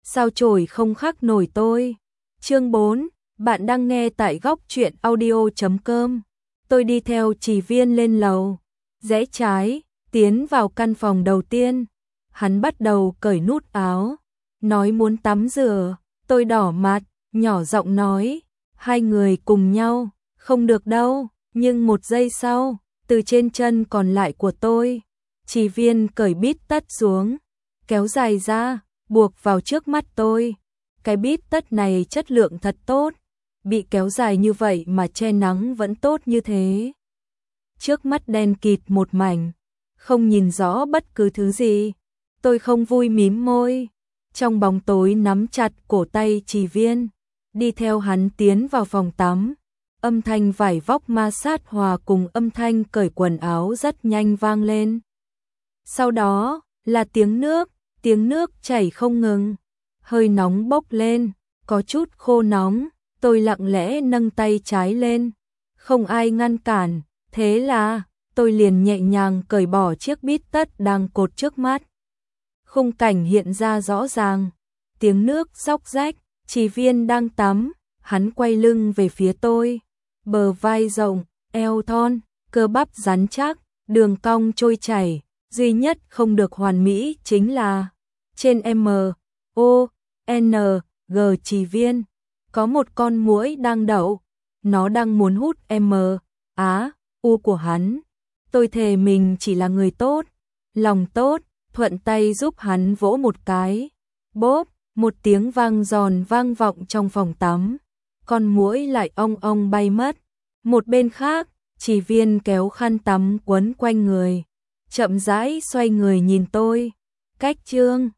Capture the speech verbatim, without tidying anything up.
sao chổi không khắc nổi tôi. Chương bốn, bạn đang nghe tại góc truyện audio chấm com. Tôi đi theo Trì Viên lên lầu, rẽ trái, tiến vào căn phòng đầu tiên. Hắn bắt đầu cởi nút áo, nói muốn tắm rửa. Tôi đỏ mặt, nhỏ giọng nói, hai người cùng nhau, không được đâu. Nhưng một giây sau, từ trên chân còn lại của tôi, Trì Viên cởi bít tất xuống, kéo dài ra, buộc vào trước mắt tôi. Cái bít tất này chất lượng thật tốt, bị kéo dài như vậy mà che nắng vẫn tốt như thế. Trước mắt đen kịt một mảnh, không nhìn rõ bất cứ thứ gì. Tôi không vui mím môi, trong bóng tối nắm chặt cổ tay Trì Viên, đi theo hắn tiến vào phòng tắm. Âm thanh vải vóc ma sát hòa cùng âm thanh cởi quần áo rất nhanh vang lên. Sau đó là tiếng nước, tiếng nước chảy không ngừng, hơi nóng bốc lên, có chút khô nóng. Tôi lặng lẽ nâng tay trái lên, không ai ngăn cản, thế là tôi liền nhẹ nhàng cởi bỏ chiếc bít tất đang cột trước mắt. Khung cảnh hiện ra rõ ràng, tiếng nước róc rách, Trì Viên đang tắm, hắn quay lưng về phía tôi, bờ vai rộng, eo thon, cơ bắp rắn chắc, đường cong trôi chảy, duy nhất không được hoàn mỹ chính là trên M, O, N, G Trì Viên có một con muỗi đang đậu, nó đang muốn hút M, Á, U của hắn. Tôi thề mình chỉ là người tốt, lòng tốt, thuận tay giúp hắn vỗ một cái. Bốp, một tiếng vang giòn vang vọng trong phòng tắm, con muỗi lại ong ong bay mất. Một bên khác, Trì Viên kéo khăn tắm quấn quanh người, chậm rãi xoay người nhìn tôi. Cách chương